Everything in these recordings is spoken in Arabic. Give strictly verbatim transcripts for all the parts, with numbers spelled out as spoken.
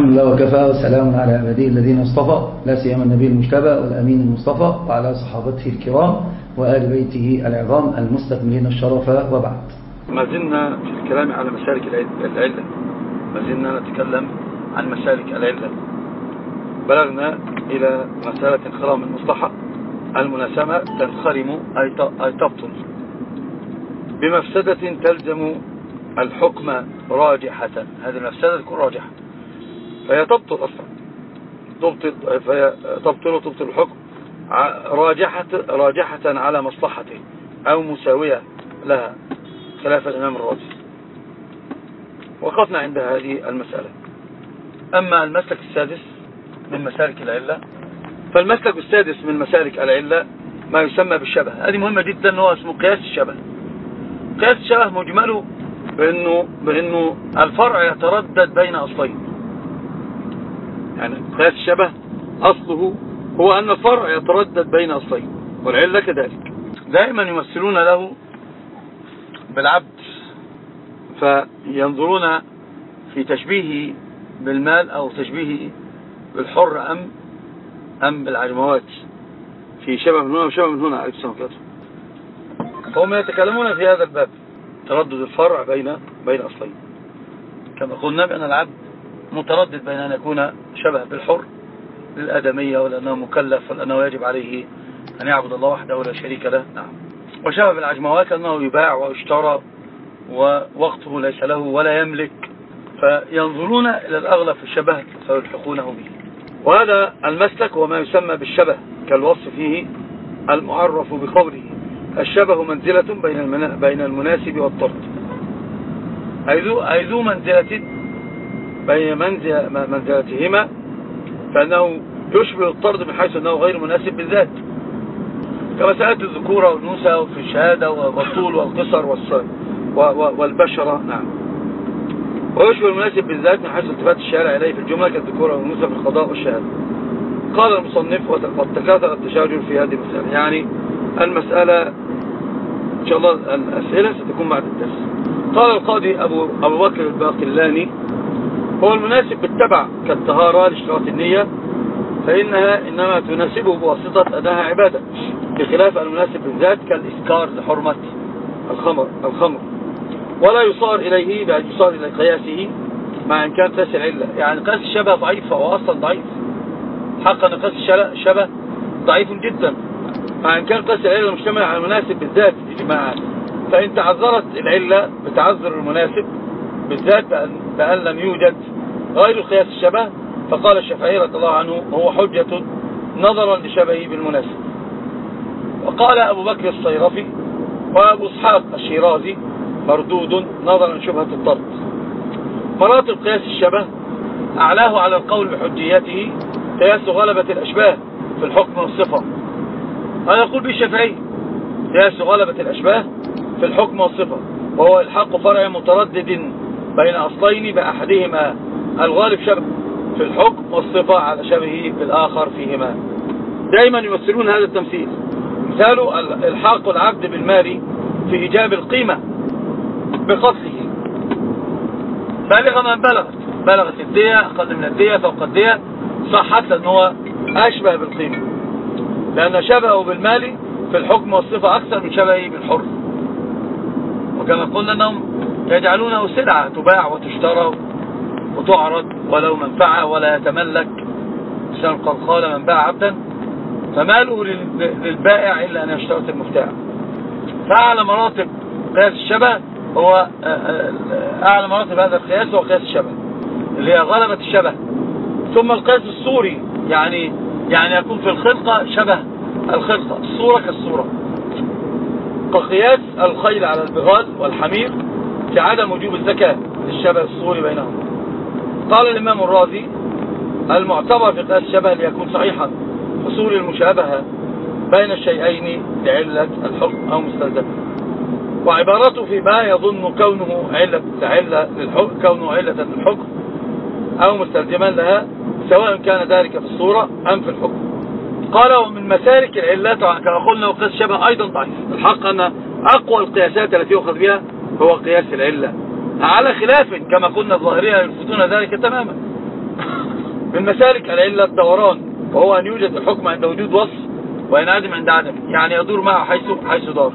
الحمد لله وكفى وسلام على عباده الذين اصطفى لا سيما النبي المجتبى والأمين المصطفى وعلى صحابته الكرام وآل بيته العظام المستكملين الشرف، وبعد. ما زلنا في الكلام على مسالك العلة، ما زلنا نتكلم عن مسالك العلة. بلغنا إلى مسألة انخرام المصلحة، المناسبة تنخرم أي تبطل بمفسدة تلزم الحكم راجحة. هذه المفسدة تكون راجحة فهي تبطل أصلا، تبطل فهي تبطل وتبطل الحكم راجحة راجحة على مصلحته أو مساوية لها خلاف الإمام الرازي. وقفنا عند هذه المسألة. أما المسلك السادس من مسالك العلة، فالمسلك السادس من مسالك العلة ما يسمى بالشبه. هذه مهمة جدا، هو اسمه قياس الشبه. قياس الشبه مجمله بأنه, بأنه الفرع يتردد بين أصلين. يعني قياس الشبه أصله هو أن الفرع يتردد بين أصلين، والعلة كذلك. دائما يمثلون له بالعبد، فينظرون في تشبيهه بالمال أو تشبيهه بالحر أم أم بالعجموات، في شبه من هنا وشبه من هنا عليه السلام عليكم. هم يتكلمون في هذا الباب، تردد الفرع بين بين أصلين. كما قلنا بأن العبد متردد بين أن يكون شبه بالحر للآدمية ولأنه مكلف ولأنه يجب عليه أن يعبد الله وحده ولا شريك له، نعم. وشبه بالعجموات أنه يباع ويشترى ووقته ليس له ولا يملك، فينظرون إلى الأغلب في الشبه فيلحقونه به. وهذا المسلك هو ما يسمى بالشبه كالوصف فيه المعرف بقوله الشبه منزلة بين بين المناسب والطرد، أي ذو منزلة بين منزلتهما، فأنه يشبه الطرد من حيث أنه غير مناسب بالذات، كمسألة الذكورة والأنوثة في الشهادة والطول والقصر والبشرة، نعم. ويشبه المناسب بالذات من حيث التفات الشارع إليه في الجملة كالذكورة والأنوثة في القضاء والشهادة. قال المصنف وقد تكاثر التشاجر في هذه المسألة. يعني المسألة إن شاء الله الأسئلة ستكون بعد الدرس. قال القاضي أبو, أبو بكر الباقلاني هو المناسب بالتبع كالطهارة لاشتراط النية، فإنها إنما تناسبه بواسطة أداها عبادة، بخلاف المناسب بالذات كالإسكار لحرمة الخمر الخمر ولا يصار إليه بأن يصار إلى قياسه مع إن كان قياس العلة. يعني قياس الشبه ضعيف، فهو أصلا ضعيف حقا. قياس الشبه ضعيف جدا مع إن كان قياس العلة مشتمل على المناسب بالذات إجماعا. فإن تعذرت العلة بتعذر المناسب بالذات بأن لم يوجد غير قياس الشبه، فقال الشافعي رضي الله عنه هو حجة نظرا لشبهه بالمناسب. وقال أبو بكر الصيرفي وأبو اسحاق الشيرازي مردود نظرا لشبهة الطرد. مراتب قياس الشبه أعلاه على القول بحجيته قياس غلبة الأشباه في الحكم والصفة. هذا يقول به الشافعي قياس غلبة الأشباه في الحكم والصفة، وهو الحق فرع متردد بين أصلين بأحدهما الغالب شبه في الحكم والصفة على شبهه بالآخر فيهما. دائما يمثلون هذا التمثيل. مثاله الحاق العبد بالمال في إيجاب القيمة بقتله، بلغ من بلغت بلغت الدية أقل من الدية فوق الدية صحت لأنه هو أشبه بالقيمة، لأن شبهه بالمال في الحكم والصفة أكثر من شبهه بالحر. وكما قلنا أنهم يجعلونه سلعة تباع وتشترى وتعرض ولو منفعة ولا يتملك. مثلا قال من باع عبدا فماله للبائع إلا أن يشترط المفتاع. فأعلى مراتب قياس الشبه هو أعلى مراتب هذا القياس هو قياس الشبه اللي هي غلبة الشبه. ثم القياس الصوري، يعني يعني يكون في الخلقة شبه الخلقة، الصورة كالصورة، كقياس الخيل على البغال والحمير في عدم وجوب الزكاة للشبه الصوري بينهم. قال الإمام الرازي المعتبر في قياس الشبه ليكون صحيحا حصول المشابهة بين الشيئين لعلة الحكم أو مستلزمه، وعبارته فيما يظن كونه علة علة للحكم كونه علة للحكم أو مستلزما لها، سواء كان ذلك في الصورة أم في الحكم. قال ومن مسالك العلات كما قلنا وقياس الشبه أيضا ضعيف. الحق أن أقوى القياسات التي يؤخذ بها هو قياس العلة، على خلاف كما قلنا الظاهرية يرفضون ذلك تماما من مسالك العلة الدوران، وهو أن يوجد الحكم عند وجود وصف وينعدم عند عدم، يعني يدور معه حيث حيث دار.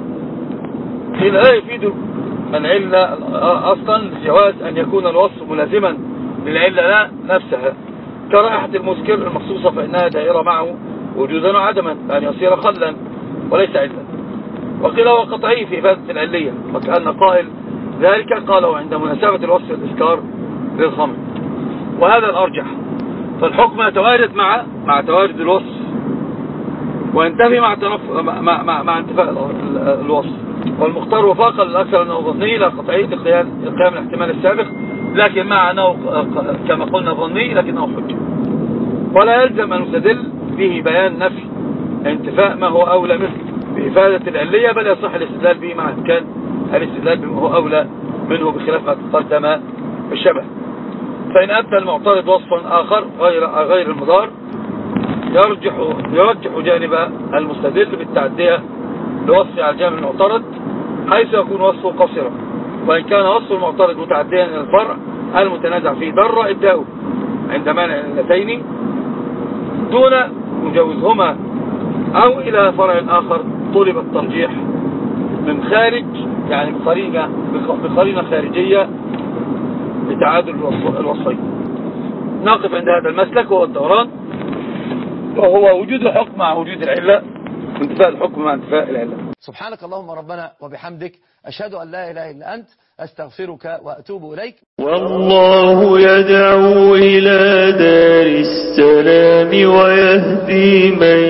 لا يفيد العلة أصلا جواز أن يكون الوصف ملازما للعلة لا نفسها، كرائحة المسكر المخصوصة فإنها دائرة معه وجودا وعدما، أن يصير خلا وليس علة. وقيل هو قطعي في إفادة العلية، وكأن قائل ذلك قالوا عند مناسبة الوصف الإسكار للخمر، وهذا الأرجح. فالحكم يتوارد مع مع توارد الوصف، وينتفي مع تنف... مع, مع, مع انتفاء الوصف. والمختار وفاقا للأكثر أنه ظني لا قطعي لقيام الاحتمال السابق، لكن مع أنه كما قلنا ظني لكنه حجة. ولا يلزم أن نستدل به بيان نفي انتفاء ما هو أولى منه بإفادة العلية، بل يصح الاستدلال به مع إمكان الاستدلال بما هو أولى منه بخلاف ما تقدم الشبه. فإن أبدى المعترض وصفا آخر غير غير المضار يرجح يرجح جانب المستدل بالتعدية لوصف على الجانب المعترض، حيث يكون وصفه قصيرا. وإن كان وصف المعترض متعديا إلى الفرع المتنازع فيه ضر إبداؤه عند مانع العلتين دون مجوزهما، أو إلى فرع آخر طلب الترجيح من خارج، يعني بقرينة بقرينة خارجية لتعادل الوصفين. نقف عند هذا المسلك وهو الدوران، وهو وجود الحكم مع وجود العلة، انتفاء الحكم مع انتفاء العلة. سبحانك اللهم ربنا وبحمدك، أشهد أن لا إله إلا أنت، أستغفرك وأتوب إليك. والله يدعو إلى دار السلام ويهدي من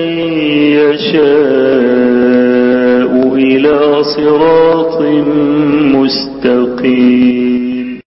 يشاء إلى صراط مستقيم.